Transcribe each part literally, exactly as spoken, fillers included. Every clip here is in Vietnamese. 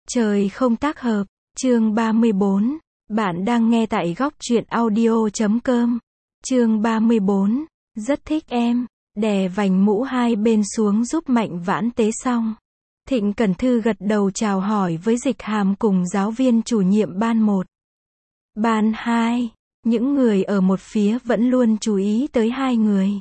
Trời không tác hợp, chương ba mươi bốn. Bạn đang nghe tại góc truyện audio chấm com. Chương ba mươi bốn. Rất thích em. Đè vành mũ hai bên xuống giúp Mạnh Vãn Tế xong. Thịnh Cẩn Thư gật đầu chào hỏi với Dịch Hàm cùng giáo viên chủ nhiệm ban một. Ban hai. Những người ở một phía vẫn luôn chú ý tới hai người.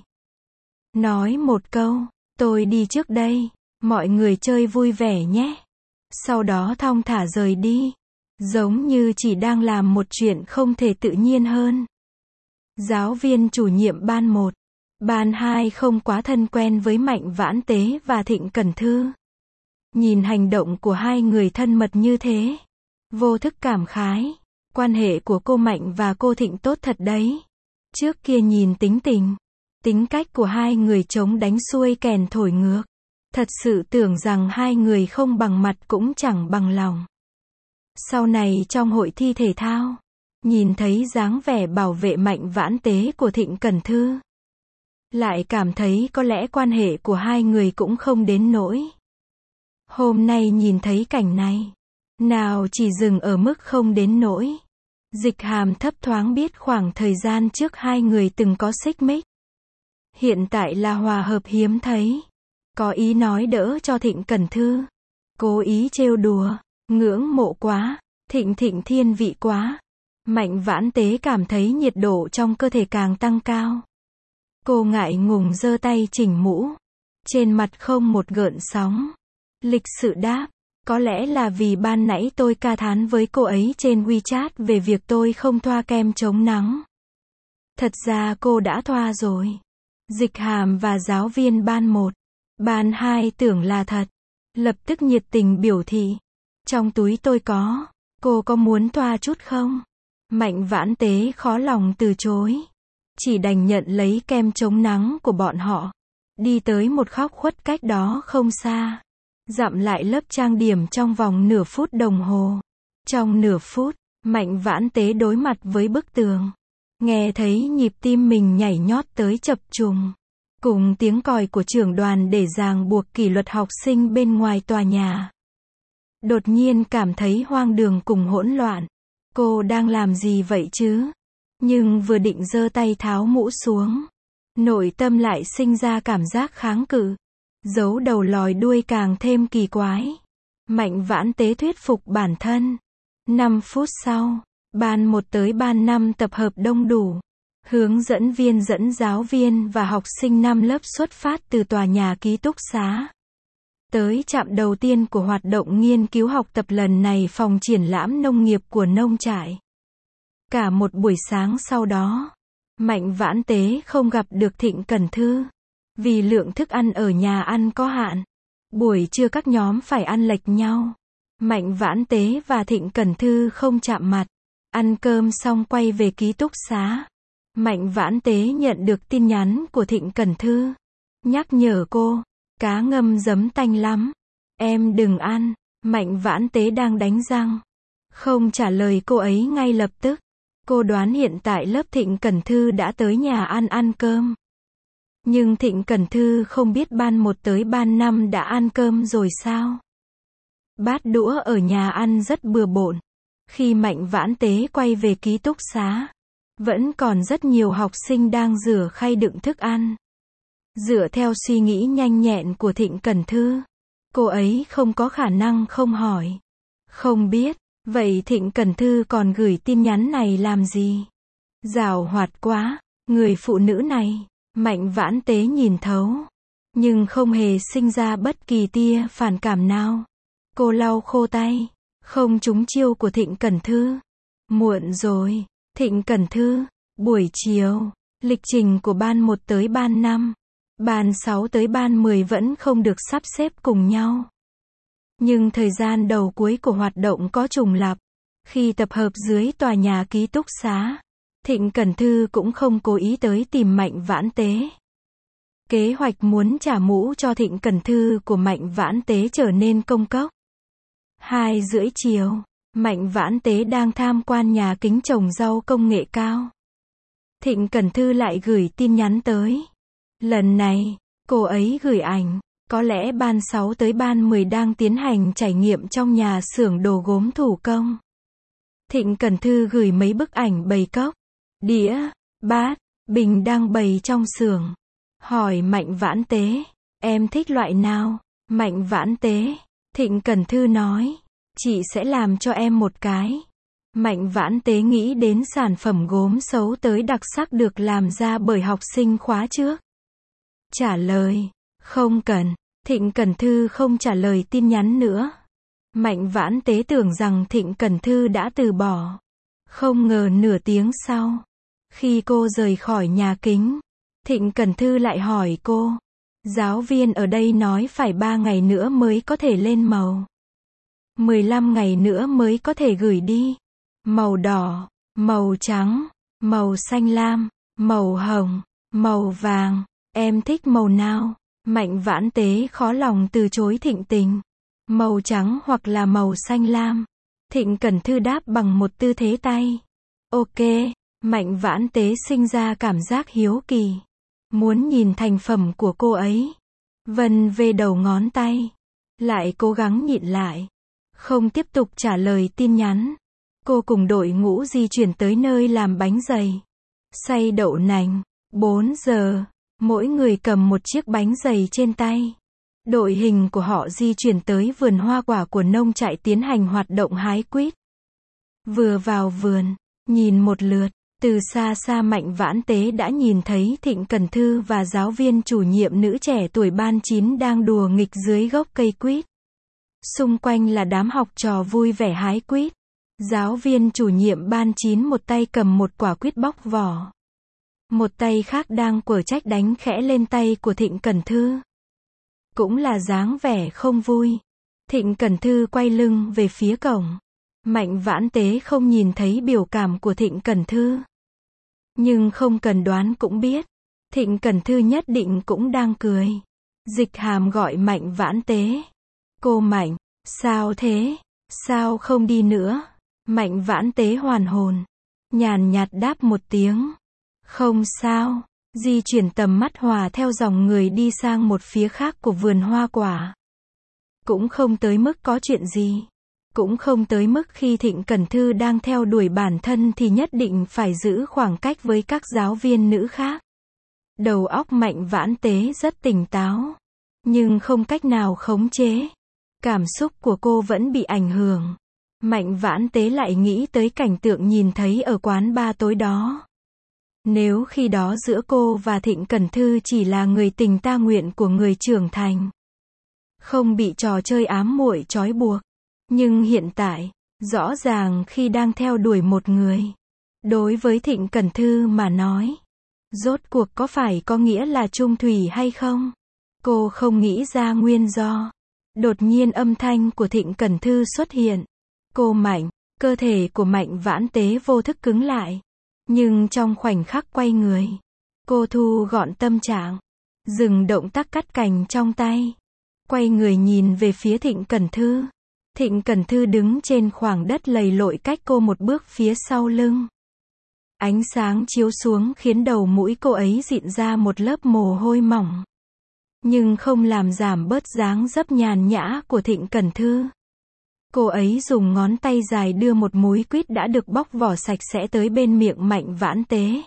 Nói một câu, tôi đi trước đây, mọi người chơi vui vẻ nhé. Sau đó thong thả rời đi. Giống như chỉ đang làm một chuyện không thể tự nhiên hơn. Giáo viên chủ nhiệm ban một, ban hai không quá thân quen với Mạnh Vãn Tế và Thịnh Cẩn Thư. Nhìn hành động của hai người thân mật như thế, vô thức cảm khái. Quan hệ của cô Mạnh và cô Thịnh tốt thật đấy. Trước kia nhìn tính tình, tính cách của hai người chống đánh xuôi kèn thổi ngược. Thật sự tưởng rằng hai người không bằng mặt cũng chẳng bằng lòng. Sau này trong hội thi thể thao, nhìn thấy dáng vẻ bảo vệ Mạnh Vãn Tế của Thịnh Cẩn Thư, lại cảm thấy có lẽ quan hệ của hai người cũng không đến nỗi. Hôm nay nhìn thấy cảnh này, nào chỉ dừng ở mức không đến nỗi. Dịch Hàm thấp thoáng biết khoảng thời gian trước hai người từng có xích mích. Hiện tại là hòa hợp hiếm thấy. Có ý nói đỡ cho Thịnh Cẩn Thư. Cố ý trêu đùa. Ngưỡng mộ quá. Thịnh thịnh thiên vị quá. Mạnh Vãn Tế cảm thấy nhiệt độ trong cơ thể càng tăng cao. Cô ngại ngùng giơ tay chỉnh mũ. Trên mặt không một gợn sóng. Lịch sự đáp. Có lẽ là vì ban nãy tôi ca thán với cô ấy trên WeChat về việc tôi không thoa kem chống nắng. Thật ra cô đã thoa rồi. Dịch Hàm và giáo viên ban một, ban hai tưởng là thật. Lập tức nhiệt tình biểu thị. Trong túi tôi có. Cô có muốn thoa chút không? Mạnh Vãn Tế khó lòng từ chối. Chỉ đành nhận lấy kem chống nắng của bọn họ. Đi tới một góc khuất cách đó không xa. Dặm lại lớp trang điểm trong vòng nửa phút đồng hồ. Trong nửa phút, Mạnh Vãn Tế đối mặt với bức tường. Nghe thấy nhịp tim mình nhảy nhót tới chập trùng. Cùng tiếng còi của trưởng đoàn để ràng buộc kỷ luật học sinh bên ngoài tòa nhà. Đột nhiên cảm thấy hoang đường cùng hỗn loạn. Cô đang làm gì vậy chứ? Nhưng vừa định giơ tay tháo mũ xuống, nội tâm lại sinh ra cảm giác kháng cự. Giấu đầu lòi đuôi càng thêm kỳ quái. Mạnh Vãn Tế thuyết phục bản thân. năm phút sau, ban một tới ban năm tập hợp đông đủ. Hướng dẫn viên dẫn giáo viên và học sinh năm lớp xuất phát từ tòa nhà ký túc xá. Tới trạm đầu tiên của hoạt động nghiên cứu học tập lần này, phòng triển lãm nông nghiệp của nông trại. Cả một buổi sáng sau đó, Mạnh Vãn Tế không gặp được Thịnh Cẩn Thư. Vì lượng thức ăn ở nhà ăn có hạn. Buổi trưa các nhóm phải ăn lệch nhau. Mạnh Vãn Tế và Thịnh Cẩn Thư không chạm mặt. Ăn cơm xong quay về ký túc xá. Mạnh Vãn Tế nhận được tin nhắn của Thịnh Cẩn Thư. Nhắc nhở cô, cá ngâm giấm tanh lắm. Em đừng ăn. Mạnh Vãn Tế đang đánh răng. Không trả lời cô ấy ngay lập tức. Cô đoán hiện tại lớp Thịnh Cẩn Thư đã tới nhà ăn ăn cơm. Nhưng Thịnh Cẩn Thư không biết ban một tới ban năm đã ăn cơm rồi sao? Bát đũa ở nhà ăn rất bừa bộn. Khi Mạnh Vãn Tế quay về ký túc xá, vẫn còn rất nhiều học sinh đang rửa khay đựng thức ăn. Dựa theo suy nghĩ nhanh nhẹn của Thịnh Cẩn Thư, cô ấy không có khả năng không hỏi. Không biết, vậy Thịnh Cẩn Thư còn gửi tin nhắn này làm gì? Giảo hoạt quá, người phụ nữ này. Mạnh Vãn Tế nhìn thấu, nhưng không hề sinh ra bất kỳ tia phản cảm nào. Cô lau khô tay, không trúng chiêu của Thịnh Cẩn Thư. Muộn rồi, Thịnh Cẩn Thư, buổi chiều, lịch trình của ban một tới ban năm, ban sáu tới ban mười vẫn không được sắp xếp cùng nhau. Nhưng thời gian đầu cuối của hoạt động có trùng lặp. Khi tập hợp dưới tòa nhà ký túc xá, Thịnh Cẩn Thư cũng không cố ý tới tìm Mạnh Vãn Tế. Kế hoạch muốn trả mũ cho Thịnh Cẩn Thư của Mạnh Vãn Tế trở nên công cốc. Hai rưỡi chiều, Mạnh Vãn Tế đang tham quan nhà kính trồng rau công nghệ cao. Thịnh Cẩn Thư lại gửi tin nhắn tới. Lần này, cô ấy gửi ảnh Có lẽ ban sáu tới ban mười đang tiến hành trải nghiệm trong nhà xưởng đồ gốm thủ công. Thịnh Cẩn Thư gửi mấy bức ảnh bày cốc, đĩa, bát, bình đang bày trong xưởng. Hỏi Mạnh Vãn Tế, em thích loại nào? Mạnh Vãn Tế, Thịnh Cẩn Thư nói, chị sẽ làm cho em một cái. Mạnh Vãn Tế nghĩ đến sản phẩm gốm xấu tới đặc sắc được làm ra bởi học sinh khóa trước. Trả lời, không cần. Thịnh Cẩn Thư không trả lời tin nhắn nữa. Mạnh Vãn Tế tưởng rằng Thịnh Cẩn Thư đã từ bỏ. Không ngờ nửa tiếng sau, khi cô rời khỏi nhà kính, Thịnh Cẩn Thư lại hỏi cô, giáo viên ở đây nói phải ba ngày nữa mới có thể lên màu. mười lăm ngày nữa mới có thể gửi đi. Màu đỏ, màu trắng, màu xanh lam, màu hồng, màu vàng, em thích màu nào? Mạnh Vãn Tế khó lòng từ chối Thịnh Tình. Màu trắng hoặc là màu xanh lam. Thịnh Cẩn Thư đáp bằng một tư thế tay. Ok. Mạnh Vãn Tế sinh ra cảm giác hiếu kỳ. Muốn nhìn thành phẩm của cô ấy. Vân về đầu ngón tay. Lại cố gắng nhịn lại. Không tiếp tục trả lời tin nhắn. Cô cùng đội ngũ di chuyển tới nơi làm bánh dày. Xay đậu nành. bốn giờ. Mỗi người cầm một chiếc bánh dày trên tay. Đội hình của họ di chuyển tới vườn hoa quả của nông trại tiến hành hoạt động hái quýt. Vừa vào vườn, nhìn một lượt, từ xa xa Mạnh Vãn Tế đã nhìn thấy Thịnh Cẩn Thư và giáo viên chủ nhiệm nữ trẻ tuổi ban chín đang đùa nghịch dưới gốc cây quýt. Xung quanh là đám học trò vui vẻ hái quýt. Giáo viên chủ nhiệm ban chín một tay cầm một quả quýt bóc vỏ. Một tay khác đang quở trách đánh khẽ lên tay của Thịnh Cẩn Thư. Cũng là dáng vẻ không vui. Thịnh Cẩn Thư quay lưng về phía cổng. Mạnh Vãn Tế không nhìn thấy biểu cảm của Thịnh Cẩn Thư. Nhưng không cần đoán cũng biết. Thịnh Cẩn Thư nhất định cũng đang cười. Dịch Hàm gọi Mạnh Vãn Tế. Cô Mạnh, sao thế? Sao không đi nữa? Mạnh Vãn Tế hoàn hồn. Nhàn nhạt đáp một tiếng. Không sao. Di chuyển tầm mắt hòa theo dòng người đi sang một phía khác của vườn hoa quả. Cũng không tới mức có chuyện gì. Cũng không tới mức khi Thịnh Cẩn Thư đang theo đuổi bản thân thì nhất định phải giữ khoảng cách với các giáo viên nữ khác. Đầu óc Mạnh Vãn Tế rất tỉnh táo. Nhưng không cách nào khống chế. Cảm xúc của cô vẫn bị ảnh hưởng. Mạnh Vãn Tế lại nghĩ tới cảnh tượng nhìn thấy ở quán bar tối đó. Nếu khi đó giữa cô và Thịnh Cẩn Thư chỉ là người tình ta nguyện của người trưởng thành. Không bị trò chơi ám muội trói buộc. Nhưng hiện tại, rõ ràng khi đang theo đuổi một người. Đối với Thịnh Cẩn Thư mà nói. Rốt cuộc có phải có nghĩa là chung thủy hay không? Cô không nghĩ ra nguyên do. Đột nhiên âm thanh của Thịnh Cẩn Thư xuất hiện. Cô Mạnh, cơ thể của Mạnh Vãn Tế vô thức cứng lại. Nhưng trong khoảnh khắc quay người, cô thu gọn tâm trạng, dừng động tác cắt cành trong tay, quay người nhìn về phía Thịnh Cẩn Thư. Thịnh Cẩn Thư đứng trên khoảng đất lầy lội cách cô một bước phía sau lưng. Ánh sáng chiếu xuống khiến đầu mũi cô ấy dịn ra một lớp mồ hôi mỏng. Nhưng không làm giảm bớt dáng dấp nhàn nhã của Thịnh Cẩn Thư. Cô ấy dùng ngón tay dài đưa một múi quýt đã được bóc vỏ sạch sẽ tới bên miệng Mạnh Vãn Tế.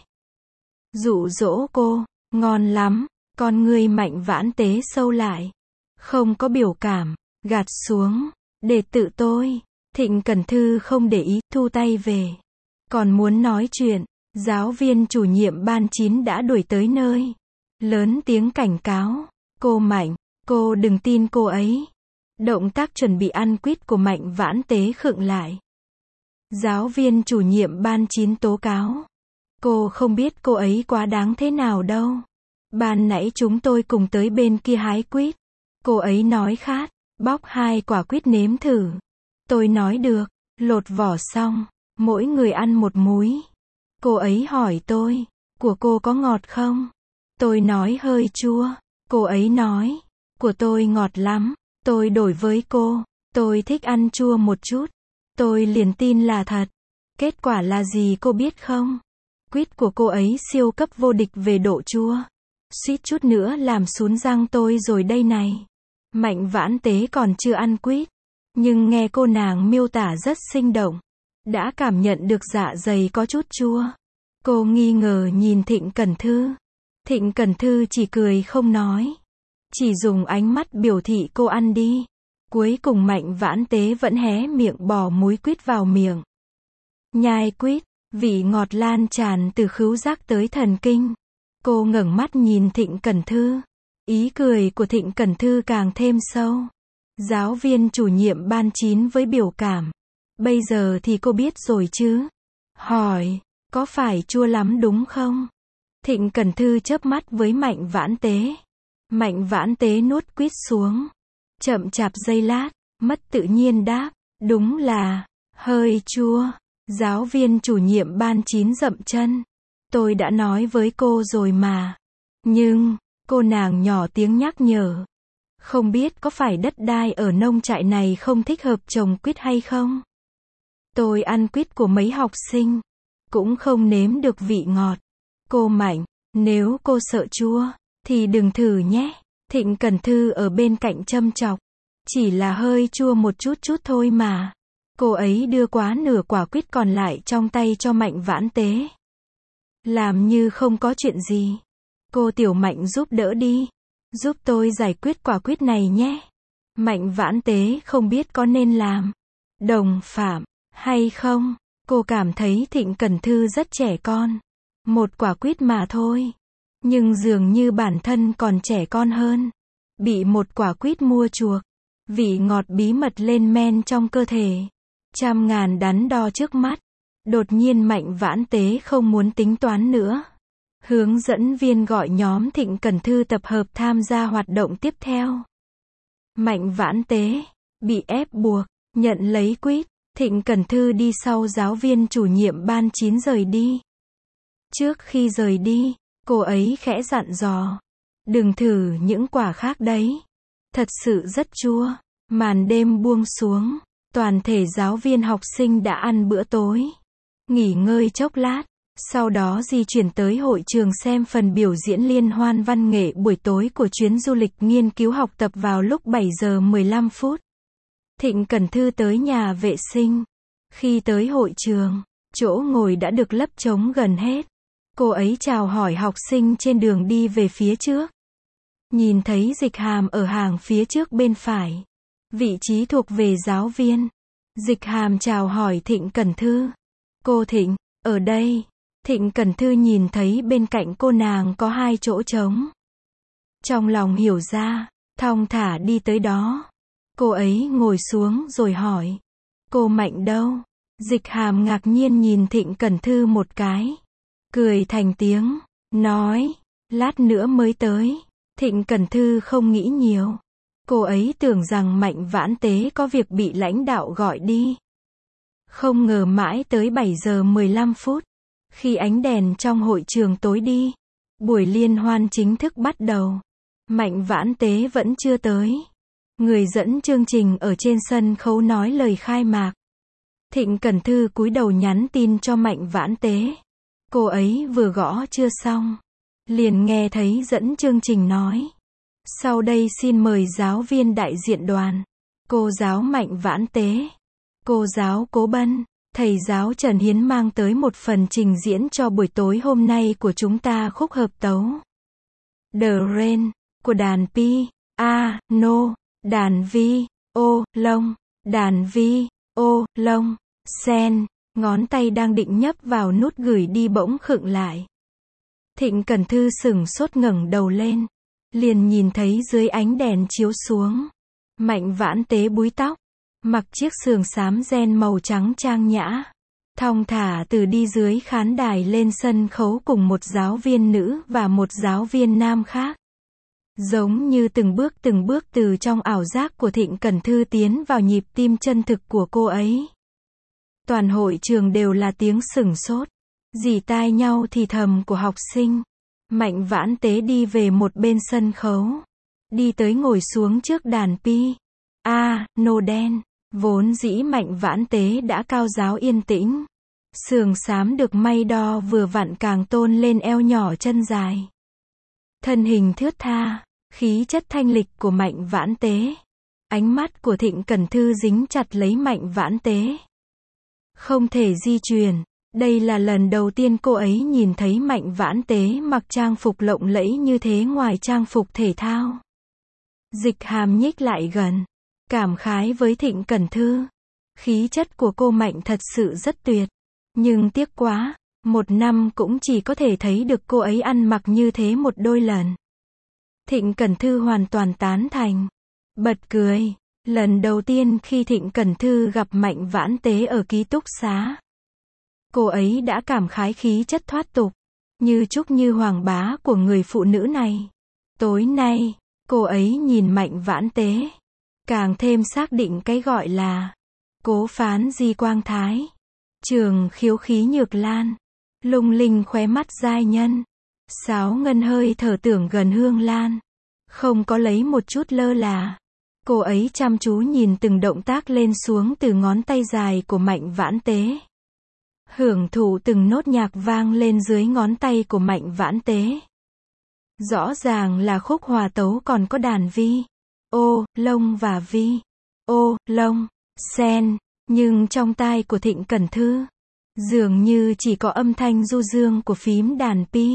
Dụ dỗ cô, ngon lắm, con ngươi Mạnh Vãn Tế sâu lại. Không có biểu cảm, gạt xuống, để tự tôi. Thịnh Cẩn Thư không để ý, thu tay về. Còn muốn nói chuyện, giáo viên chủ nhiệm ban chín đã đuổi tới nơi. Lớn tiếng cảnh cáo, cô Mạnh, cô đừng tin cô ấy. Động tác chuẩn bị ăn quýt của Mạnh Vãn Tế khựng lại. Giáo viên chủ nhiệm ban chín tố cáo. Cô không biết cô ấy quá đáng thế nào đâu. Ban nãy chúng tôi cùng tới bên kia hái quýt. Cô ấy nói khát, bóc hai quả quýt nếm thử. Tôi nói được, lột vỏ xong, mỗi người ăn một múi. Cô ấy hỏi tôi, của cô có ngọt không? Tôi nói hơi chua. Cô ấy nói, của tôi ngọt lắm. Tôi đổi với cô, tôi thích ăn chua một chút. Tôi liền tin là thật. Kết quả là gì cô biết không? Quýt của cô ấy siêu cấp vô địch về độ chua. Suýt chút nữa làm sún răng tôi rồi đây này. Mạnh Vãn Tế còn chưa ăn quýt, nhưng nghe cô nàng miêu tả rất sinh động, đã cảm nhận được dạ dày có chút chua. Cô nghi ngờ nhìn Thịnh Cẩn Thư. Thịnh Cẩn Thư chỉ cười không nói, chỉ dùng ánh mắt biểu thị cô ăn đi. Cuối cùng Mạnh Vãn Tế vẫn hé miệng bỏ múi quýt vào miệng. Nhai quýt, vị ngọt lan tràn từ khứu giác tới thần kinh. Cô ngẩng mắt nhìn Thịnh Cẩn Thư. Ý cười của Thịnh Cẩn Thư càng thêm sâu. Giáo viên chủ nhiệm ban chín với biểu cảm. Bây giờ thì cô biết rồi chứ? Hỏi, có phải chua lắm đúng không? Thịnh Cẩn Thư chớp mắt với Mạnh Vãn Tế. Mạnh Vãn Tế nuốt quýt xuống. Chậm chạp giây lát, mất tự nhiên đáp, đúng là, hơi chua. Giáo viên chủ nhiệm ban chín dậm chân. Tôi đã nói với cô rồi mà. Nhưng, cô nàng nhỏ tiếng nhắc nhở. Không biết có phải đất đai ở nông trại này không thích hợp trồng quýt hay không? Tôi ăn quýt của mấy học sinh, cũng không nếm được vị ngọt. Cô Mạnh, nếu cô sợ chua, thì đừng thử nhé. Thịnh Cẩn Thư ở bên cạnh châm chọc. Chỉ là hơi chua một chút chút thôi mà. Cô ấy đưa quá nửa quả quýt còn lại trong tay cho Mạnh Vãn Tế. Làm như không có chuyện gì. Cô Tiểu Mạnh giúp đỡ đi. Giúp tôi giải quyết quả quýt này nhé. Mạnh Vãn Tế không biết có nên làm đồng phạm hay không. Cô cảm thấy Thịnh Cẩn Thư rất trẻ con. Một quả quýt mà thôi. Nhưng dường như bản thân còn trẻ con hơn. Bị một quả quýt mua chuộc. Vị ngọt bí mật lên men trong cơ thể. Trăm ngàn đắn đo trước mắt. Đột nhiên Mạnh Vãn Tế không muốn tính toán nữa. Hướng dẫn viên gọi nhóm Thịnh Cẩn Thư tập hợp tham gia hoạt động tiếp theo. Mạnh Vãn Tế bị ép buộc nhận lấy quýt. Thịnh Cẩn Thư đi sau giáo viên chủ nhiệm ban chín rời đi. Trước khi rời đi, cô ấy khẽ dặn dò. Đừng thử những quả khác đấy. Thật sự rất chua. Màn đêm buông xuống. Toàn thể giáo viên học sinh đã ăn bữa tối. Nghỉ ngơi chốc lát. Sau đó di chuyển tới hội trường xem phần biểu diễn liên hoan văn nghệ buổi tối của chuyến du lịch nghiên cứu học tập vào lúc bảy giờ mười lăm phút. Thịnh Cẩn Thư tới nhà vệ sinh. Khi tới hội trường, chỗ ngồi đã được lấp trống gần hết. Cô ấy chào hỏi học sinh trên đường đi về phía trước. Nhìn thấy Dịch Hàm ở hàng phía trước bên phải. Vị trí thuộc về giáo viên. Dịch Hàm chào hỏi Thịnh Cẩn Thư. Cô Thịnh, ở đây. Thịnh Cẩn Thư nhìn thấy bên cạnh cô nàng có hai chỗ trống. Trong lòng hiểu ra, thong thả đi tới đó. Cô ấy ngồi xuống rồi hỏi. Cô Mạnh đâu? Dịch Hàm ngạc nhiên nhìn Thịnh Cẩn Thư một cái. Cười thành tiếng, nói, lát nữa mới tới. Thịnh Cẩn Thư không nghĩ nhiều. Cô ấy tưởng rằng Mạnh Vãn Tế có việc bị lãnh đạo gọi đi. Không ngờ mãi tới bảy giờ mười lăm phút. Khi ánh đèn trong hội trường tối đi, buổi liên hoan chính thức bắt đầu. Mạnh Vãn Tế vẫn chưa tới. Người dẫn chương trình ở trên sân khấu nói lời khai mạc. Thịnh Cẩn Thư cúi đầu nhắn tin cho Mạnh Vãn Tế. Cô ấy vừa gõ chưa xong, liền nghe thấy dẫn chương trình nói. Sau đây xin mời giáo viên đại diện đoàn. Cô giáo Mạnh Vãn Tế, cô giáo Cố Bân, thầy giáo Trần Hiến mang tới một phần trình diễn cho buổi tối hôm nay của chúng ta khúc hợp tấu The Rain của đàn pi, a, no, đàn vi, ô, lông, đàn vi, ô, lông, sen. Ngón tay đang định nhấp vào nút gửi đi bỗng khựng lại. Thịnh Cẩn Thư sửng sốt ngẩng đầu lên. Liền nhìn thấy dưới ánh đèn chiếu xuống. Mạnh Vãn Tế búi tóc. Mặc chiếc sườn xám ren màu trắng trang nhã. Thong thả từ đi dưới khán đài lên sân khấu cùng một giáo viên nữ và một giáo viên nam khác. Giống như từng bước từng bước từ trong ảo giác của Thịnh Cẩn Thư tiến vào nhịp tim chân thực của cô ấy. Toàn hội trường đều là tiếng sửng sốt, rỉ tai nhau thì thầm của học sinh. Mạnh Vãn Tế đi về một bên sân khấu. Đi tới ngồi xuống trước đàn pi, a, nô đen. Vốn dĩ Mạnh Vãn Tế đã cao ráo yên tĩnh. Sườn xám được may đo vừa vặn càng tôn lên eo nhỏ chân dài. Thân hình thướt tha, khí chất thanh lịch của Mạnh Vãn Tế. Ánh mắt của Thịnh Cẩn Thư dính chặt lấy Mạnh Vãn Tế. Không thể di chuyển. Đây là lần đầu tiên cô ấy nhìn thấy Mạnh Vãn Tế mặc trang phục lộng lẫy như thế ngoài trang phục thể thao. Dịch Hàm nhích lại gần, cảm khái với Thịnh Cẩn Thư. Khí chất của cô Mạnh thật sự rất tuyệt. Nhưng tiếc quá, một năm cũng chỉ có thể thấy được cô ấy ăn mặc như thế một đôi lần. Thịnh Cẩn Thư hoàn toàn tán thành. Bật cười. Lần đầu tiên khi Thịnh Cẩn Thư gặp Mạnh Vãn Tế ở ký túc xá, cô ấy đã cảm khái khí chất thoát tục, như trúc như hoàng bá của người phụ nữ này. Tối nay, cô ấy nhìn Mạnh Vãn Tế, càng thêm xác định cái gọi là cố phán Di Quang Thái, trường khiếu khí nhược lan, lung linh khóe mắt giai nhân, sáo ngân hơi thở tưởng gần hương lan, không có lấy một chút lơ là. Cô ấy chăm chú nhìn từng động tác lên xuống từ ngón tay dài của Mạnh Vãn Tế. Hưởng thụ từng nốt nhạc vang lên dưới ngón tay của Mạnh Vãn Tế. Rõ ràng là khúc hòa tấu còn có đàn vi, ô, lông và vi, ô, lông, sen, nhưng trong tai của Thịnh Cẩn Thư, dường như chỉ có âm thanh du dương của phím đàn pi.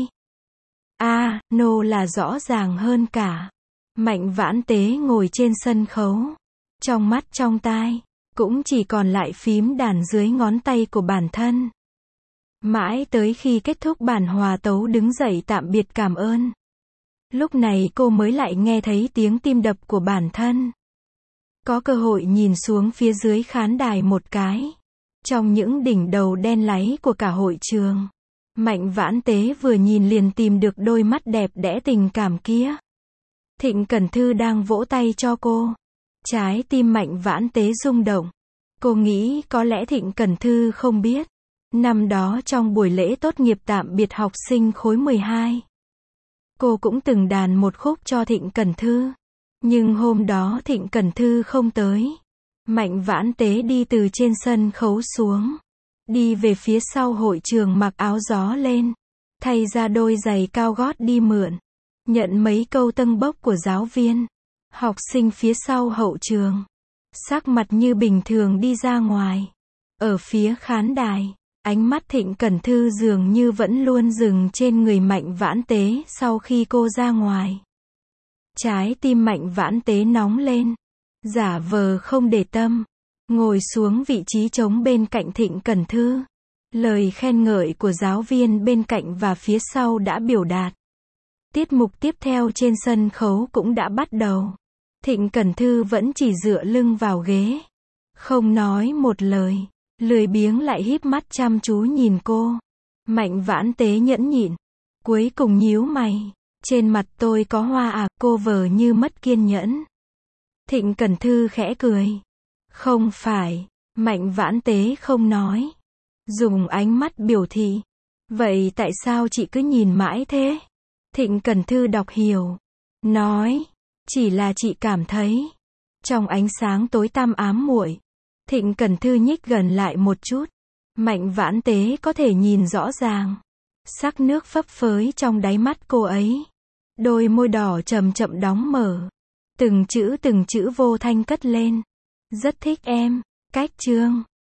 A, nô là rõ ràng hơn cả. Mạnh Vãn Tế ngồi trên sân khấu, trong mắt trong tai, cũng chỉ còn lại phím đàn dưới ngón tay của bản thân. Mãi tới khi kết thúc bản hòa tấu đứng dậy tạm biệt cảm ơn. Lúc này cô mới lại nghe thấy tiếng tim đập của bản thân. Có cơ hội nhìn xuống phía dưới khán đài một cái. Trong những đỉnh đầu đen láy của cả hội trường, Mạnh Vãn Tế vừa nhìn liền tìm được đôi mắt đẹp đẽ tình cảm kia. Thịnh Cẩn Thư đang vỗ tay cho cô. Trái tim Mạnh Vãn Tế rung động. Cô nghĩ có lẽ Thịnh Cẩn Thư không biết. Năm đó trong buổi lễ tốt nghiệp tạm biệt học sinh khối mười hai, cô cũng từng đàn một khúc cho Thịnh Cẩn Thư. Nhưng hôm đó Thịnh Cẩn Thư không tới. Mạnh Vãn Tế đi từ trên sân khấu xuống, đi về phía sau hội trường mặc áo gió lên, thay ra đôi giày cao gót đi mượn, nhận mấy câu tâng bốc của giáo viên. Học sinh phía sau hậu trường, sắc mặt như bình thường đi ra ngoài. Ở phía khán đài, ánh mắt Thịnh Cẩn Thư dường như vẫn luôn dừng trên người Mạnh Vãn Tế sau khi cô ra ngoài. Trái tim Mạnh Vãn Tế nóng lên, giả vờ không để tâm, ngồi xuống vị trí trống bên cạnh Thịnh Cẩn Thư. Lời khen ngợi của giáo viên bên cạnh và phía sau đã biểu đạt. Tiết mục tiếp theo trên sân khấu cũng đã bắt đầu. Thịnh Cẩn Thư vẫn chỉ dựa lưng vào ghế, không nói một lời, lười biếng lại híp mắt chăm chú nhìn cô. Mạnh Vãn Tế nhẫn nhịn, cuối cùng nhíu mày. Trên mặt tôi có hoa à, cô vờ như mất kiên nhẫn. Thịnh Cẩn Thư khẽ cười. Không phải, Mạnh Vãn Tế không nói. Dùng ánh mắt biểu thị. Vậy tại sao chị cứ nhìn mãi thế? Thịnh Cẩn Thư đọc hiểu. Nói, chỉ là chị cảm thấy. Trong ánh sáng tối tăm ám muội, Thịnh Cẩn Thư nhích gần lại một chút. Mạnh Vãn Tế có thể nhìn rõ ràng. Sắc nước phấp phới trong đáy mắt cô ấy. Đôi môi đỏ chậm chậm đóng mở. Từng chữ từng chữ vô thanh cất lên. Rất thích em. Cách chương.